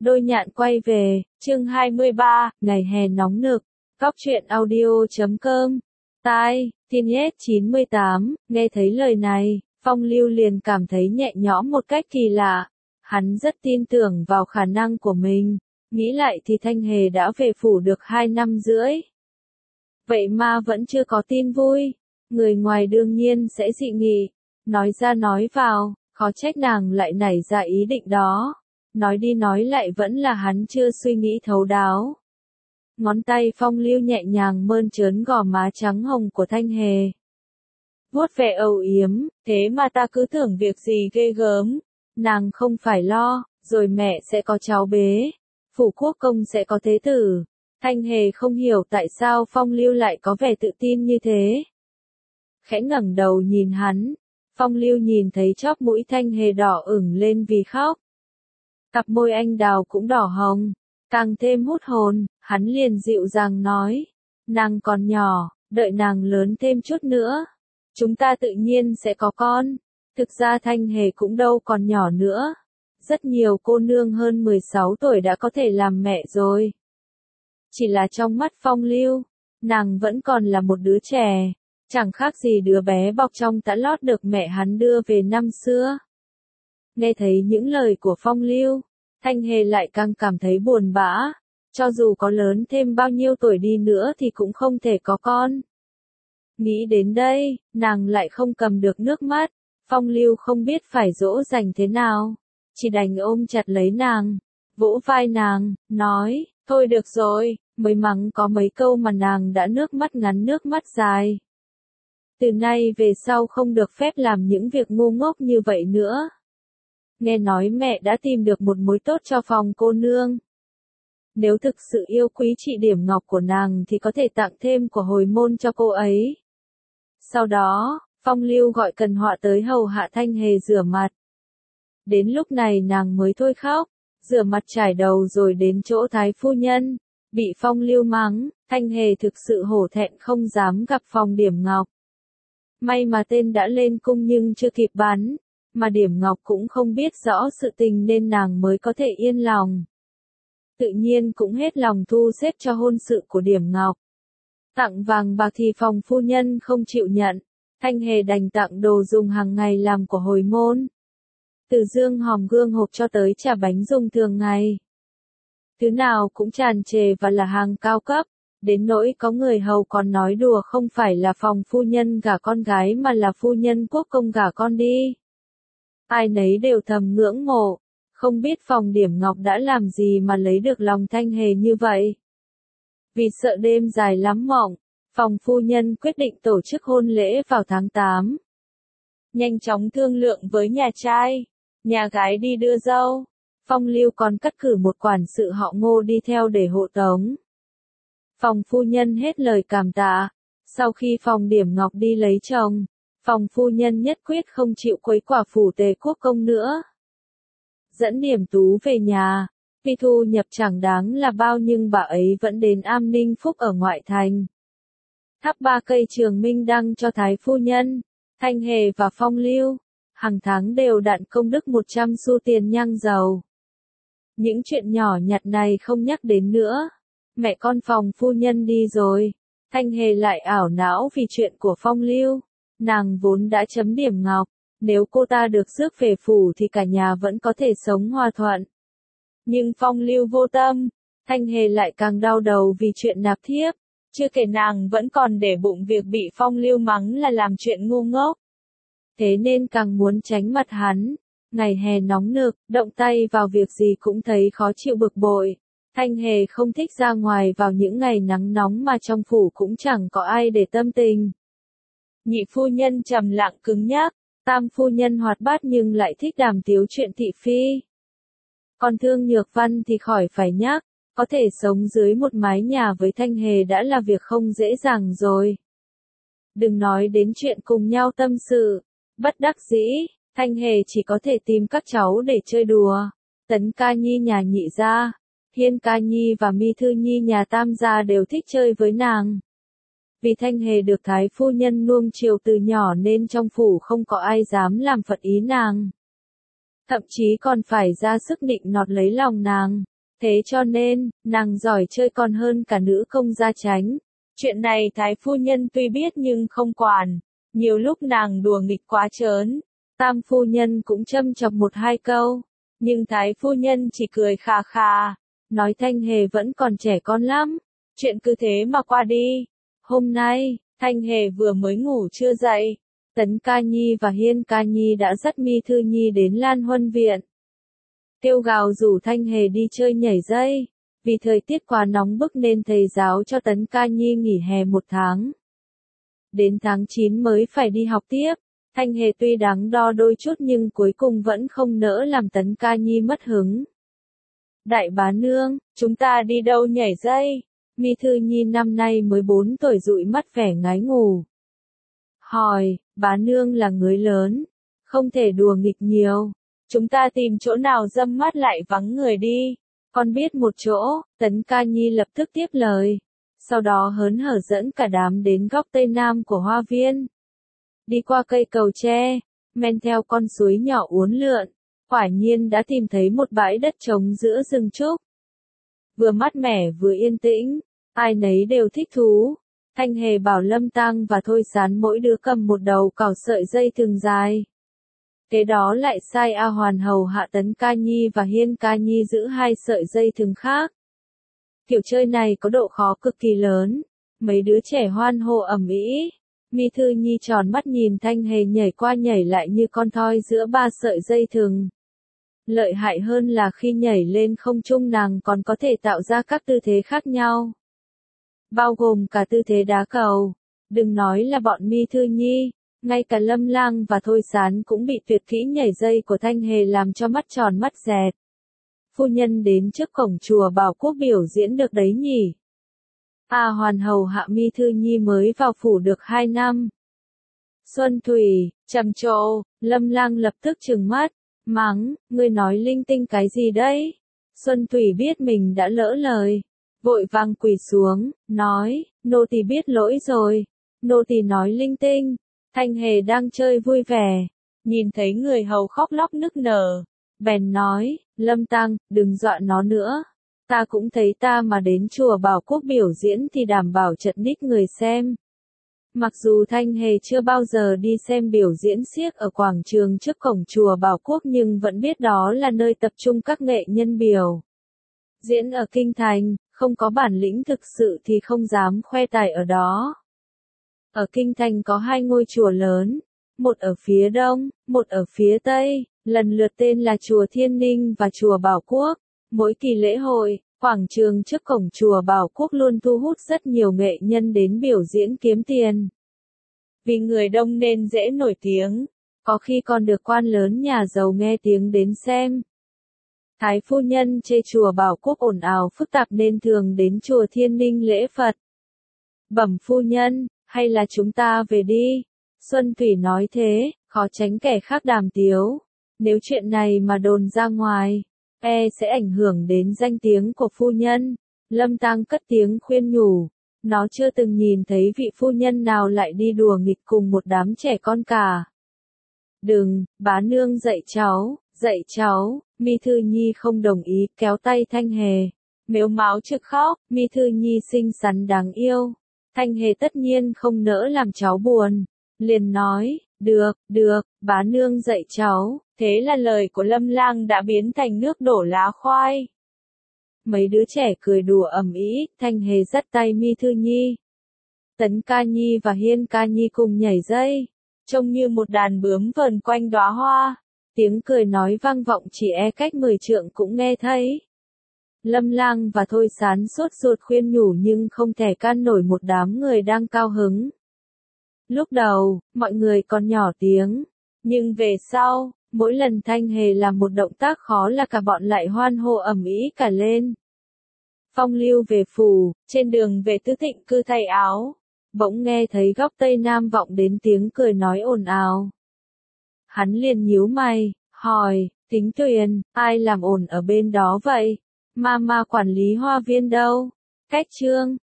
Đôi nhạn quay về, chương 23, ngày hè nóng nực, Góc truyện audio.com. Tai, Teenage 98, nghe thấy lời này, Phong Lưu liền cảm thấy nhẹ nhõm một cách kỳ lạ. Hắn rất tin tưởng vào khả năng của mình, nghĩ lại thì Thanh Hề đã về phủ được 2 năm rưỡi. Vậy mà vẫn chưa có tin vui, người ngoài đương nhiên sẽ dị nghị, nói ra nói vào, khó trách nàng lại nảy ra ý định đó. Nói đi nói lại vẫn là hắn chưa suy nghĩ thấu đáo. Ngón tay Phong Lưu nhẹ nhàng mơn trớn gò má trắng hồng của Thanh Hề. Vuốt ve âu yếm, thế mà ta cứ tưởng việc gì ghê gớm. Nàng không phải lo, rồi mẹ sẽ có cháu bế. Phủ quốc công sẽ có thế tử. Thanh Hề không hiểu tại sao Phong Lưu lại có vẻ tự tin như thế. Khẽ ngẩng đầu nhìn hắn. Phong Lưu nhìn thấy chóp mũi Thanh Hề đỏ ửng lên vì khóc. Cặp môi anh đào cũng đỏ hồng, càng thêm hút hồn, hắn liền dịu dàng nói, nàng còn nhỏ, đợi nàng lớn thêm chút nữa, chúng ta tự nhiên sẽ có con. Thực ra Thanh Hề cũng đâu còn nhỏ nữa, rất nhiều cô nương hơn 16 tuổi đã có thể làm mẹ rồi. Chỉ là trong mắt Phong Lưu, nàng vẫn còn là một đứa trẻ, chẳng khác gì đứa bé bọc trong tã lót được mẹ hắn đưa về năm xưa. Nghe thấy những lời của Phong Lưu, Thanh Hề lại càng cảm thấy buồn bã, cho dù có lớn thêm bao nhiêu tuổi đi nữa thì cũng không thể có con. Nghĩ đến đây, nàng lại không cầm được nước mắt, Phong Lưu không biết phải dỗ dành thế nào, chỉ đành ôm chặt lấy nàng, vỗ vai nàng, nói, thôi được rồi, mới mắng có mấy câu mà nàng đã nước mắt ngắn nước mắt dài. Từ nay về sau không được phép làm những việc ngu ngốc như vậy nữa. Nghe nói mẹ đã tìm được một mối tốt cho phòng cô nương. Nếu thực sự yêu quý chị điểm ngọc của nàng thì có thể tặng thêm của hồi môn cho cô ấy. Sau đó, Phong Lưu gọi Cần Họa tới hầu hạ Thanh Hề rửa mặt. Đến lúc này nàng mới thôi khóc, rửa mặt trải đầu rồi đến chỗ thái phu nhân, bị Phong Lưu mắng, Thanh Hề thực sự hổ thẹn không dám gặp phòng điểm ngọc. May mà tên đã lên cung nhưng chưa kịp bắn. Mà Điểm Ngọc cũng không biết rõ sự tình nên nàng mới có thể yên lòng. Tự nhiên cũng hết lòng thu xếp cho hôn sự của Điểm Ngọc. Tặng vàng bạc thì phòng phu nhân không chịu nhận, Thanh Hề đành tặng đồ dùng hàng ngày làm của hồi môn. Từ dương hòm gương hộp cho tới trà bánh dùng thường ngày. Thứ nào cũng tràn trề và là hàng cao cấp, đến nỗi có người hầu còn nói đùa không phải là phòng phu nhân gả con gái mà là phu nhân quốc công gả con đi. Ai nấy đều thầm ngưỡng mộ, không biết phòng Điểm Ngọc đã làm gì mà lấy được lòng Thanh Hề như vậy. Vì sợ đêm dài lắm mộng, phòng phu nhân quyết định tổ chức hôn lễ vào tháng 8. Nhanh chóng thương lượng với nhà trai, nhà gái đi đưa dâu, Phong Lưu còn cắt cử một quản sự họ Ngô đi theo để hộ tống. Phòng phu nhân hết lời cảm tạ, sau khi phòng Điểm Ngọc đi lấy chồng, phòng phu nhân nhất quyết không chịu quấy quả phủ Tề quốc công nữa. Dẫn Điểm Tú về nhà, tuy thu nhập chẳng đáng là bao nhưng bà ấy vẫn đến Am Ninh Phúc ở ngoại thành. Thắp 3 cây trường minh đăng cho thái phu nhân, Thanh Hề và Phong Lưu, hàng tháng đều đặn công đức 100 xu tiền nhang dầu. Những chuyện nhỏ nhặt này không nhắc đến nữa. Mẹ con phòng phu nhân đi rồi, Thanh Hề lại ảo não vì chuyện của Phong Lưu. Nàng vốn đã chấm Điểm Ngọc, nếu cô ta được rước về phủ thì cả nhà vẫn có thể sống hòa thuận. Nhưng Phong Lưu vô tâm, Thanh Hề lại càng đau đầu vì chuyện nạp thiếp, chưa kể nàng vẫn còn để bụng việc bị Phong Lưu mắng là làm chuyện ngu ngốc. Thế nên càng muốn tránh mặt hắn, ngày hè nóng nực, động tay vào việc gì cũng thấy khó chịu bực bội. Thanh Hề không thích ra ngoài vào những ngày nắng nóng mà trong phủ cũng chẳng có ai để tâm tình. Nhị phu nhân trầm lặng cứng nhắc, tam phu nhân hoạt bát nhưng lại thích đàm tiếu chuyện thị phi. Còn Thương Nhược Văn thì khỏi phải nhắc, có thể sống dưới một mái nhà với Thanh Hề đã là việc không dễ dàng rồi. Đừng nói đến chuyện cùng nhau tâm sự, bất đắc dĩ, Thanh Hề chỉ có thể tìm các cháu để chơi đùa. Tấn Ca Nhi nhà Nhị gia, Hiên Ca Nhi và Mi Thư Nhi nhà Tam gia đều thích chơi với nàng. Vì Thanh Hề được thái phu nhân nuông chiều từ nhỏ nên trong phủ không có ai dám làm phật ý nàng. Thậm chí còn phải ra sức nịnh nọt lấy lòng nàng. Thế cho nên, nàng giỏi chơi còn hơn cả nữ công gia chánh. Chuyện này thái phu nhân tuy biết nhưng không quản, nhiều lúc nàng đùa nghịch quá trớn. Tam phu nhân cũng châm chọc một hai câu, nhưng thái phu nhân chỉ cười khà khà, nói Thanh Hề vẫn còn trẻ con lắm, chuyện cứ thế mà qua đi. Hôm nay, Thanh Hề vừa mới ngủ chưa dậy, Tấn Ca Nhi và Hiên Ca Nhi đã dắt Mi Thư Nhi đến Lan Huân Viện. Kêu gào rủ Thanh Hề đi chơi nhảy dây, vì thời tiết quá nóng bức nên thầy giáo cho Tấn Ca Nhi nghỉ hè 1 tháng. Đến tháng 9 mới phải đi học tiếp. Thanh Hề tuy đắn đo đôi chút nhưng cuối cùng vẫn không nỡ làm Tấn Ca Nhi mất hứng. Đại bá nương, chúng ta đi đâu nhảy dây? Mi Thư Nhi năm nay mới 4 tuổi dụi mắt vẻ ngái ngủ. Hỏi, bá nương là người lớn, không thể đùa nghịch nhiều. Chúng ta tìm chỗ nào râm mát lại vắng người đi. Con biết một chỗ, Tấn Ca Nhi lập tức tiếp lời. Sau đó hớn hở dẫn cả đám đến góc tây nam của hoa viên. Đi qua cây cầu tre, men theo con suối nhỏ uốn lượn, quả nhiên đã tìm thấy một bãi đất trống giữa rừng trúc. Vừa mát mẻ vừa yên tĩnh, ai nấy đều thích thú. Thanh Hề bảo Lâm Tăng và Thôi Sán mỗi đứa cầm một đầu cào sợi dây thừng dài. Kế đó lại sai A Hoàn hầu hạ Tấn Ca Nhi và Hiên Ca Nhi giữ 2 sợi dây thừng khác. Kiểu chơi này có độ khó cực kỳ lớn, mấy đứa trẻ hoan hô ầm ĩ. Mi Thư Nhi tròn mắt nhìn Thanh Hề nhảy qua nhảy lại như con thoi giữa 3 sợi dây thừng. Lợi hại hơn là khi nhảy lên không trung nàng còn có thể tạo ra các tư thế khác nhau. Bao gồm cả tư thế đá cầu. Đừng nói là bọn Mi Thư Nhi, ngay cả Lâm Lang và Thôi Sán cũng bị tuyệt kỹ nhảy dây của Thanh Hề làm cho mắt tròn mắt dẹt. Phu nhân đến trước cổng chùa Bảo Quốc biểu diễn được đấy nhỉ. A Hoàn hầu hạ Mi Thư Nhi mới vào phủ được 2 năm. Xuân Thủy, trầm trồ, Lâm Lang lập tức trừng mắt, mắng, ngươi nói linh tinh cái gì đấy? Xuân Thủy biết mình đã lỡ lời, vội vàng quỳ xuống, nói, nô tỳ biết lỗi rồi, nô tỳ nói linh tinh. Thanh Hề đang chơi vui vẻ, nhìn thấy người hầu khóc lóc nức nở, bèn nói, Lâm Tăng, đừng dọa nó nữa. Ta cũng thấy ta mà đến chùa Bảo Quốc biểu diễn thì đảm bảo chật ních người xem. Mặc dù Thanh Hề chưa bao giờ đi xem biểu diễn xiếc ở quảng trường trước cổng chùa Bảo Quốc nhưng vẫn biết đó là nơi tập trung các nghệ nhân biểu diễn ở kinh thành, không có bản lĩnh thực sự thì không dám khoe tài ở đó. Ở kinh thành có 2 ngôi chùa lớn, một ở phía đông, một ở phía tây, lần lượt tên là chùa Thiên Ninh và chùa Bảo Quốc. Mỗi kỳ lễ hội, quảng trường trước cổng chùa Bảo Quốc luôn thu hút rất nhiều nghệ nhân đến biểu diễn kiếm tiền. Vì người đông nên dễ nổi tiếng, có khi còn được quan lớn nhà giàu nghe tiếng đến xem. Thái phu nhân chê chùa Bảo Quốc ồn ào phức tạp nên thường đến chùa Thiên Ninh lễ Phật. Bẩm phu nhân, hay là chúng ta về đi? Xuân Thủy nói thế, khó tránh kẻ khác đàm tiếu. Nếu chuyện này mà đồn ra ngoài, sẽ ảnh hưởng đến danh tiếng của phu nhân. Lâm Tăng cất tiếng khuyên nhủ, nó chưa từng nhìn thấy vị phu nhân nào lại đi đùa nghịch cùng một đám trẻ con cả. Đừng, bá nương dạy cháu, Mi Thư Nhi không đồng ý, kéo tay Thanh Hề. Mếu máo trực khóc, Mi Thư Nhi xinh xắn đáng yêu. Thanh Hề tất nhiên không nỡ làm cháu buồn, liền nói, được, bá nương dạy cháu. Thế là lời của Lâm Lang đã biến thành nước đổ lá khoai. Mấy đứa trẻ cười đùa ầm ĩ, Thanh Hề dắt tay Mi Thư Nhi. Tấn Ca Nhi và Hiên Ca Nhi cùng nhảy dây, trông như một đàn bướm vờn quanh đóa hoa. Tiếng cười nói vang vọng chỉ cách 10 trượng cũng nghe thấy. Lâm Lang và Thôi Sán sốt ruột khuyên nhủ nhưng không thể can nổi một đám người đang cao hứng. Lúc đầu, mọi người còn nhỏ tiếng, nhưng về sau, mỗi lần Thanh Hề làm một động tác khó là cả bọn lại hoan hô ầm ĩ cả lên. Phong lưu về phủ, trên đường về Tứ Thịnh Cư thay áo, bỗng nghe thấy góc tây nam vọng đến tiếng cười nói ồn ào. Hắn liền nhíu mày, hỏi, Tính Tuyền, ai làm ồn ở bên đó vậy? Ma quản lý hoa viên đâu? Cách chương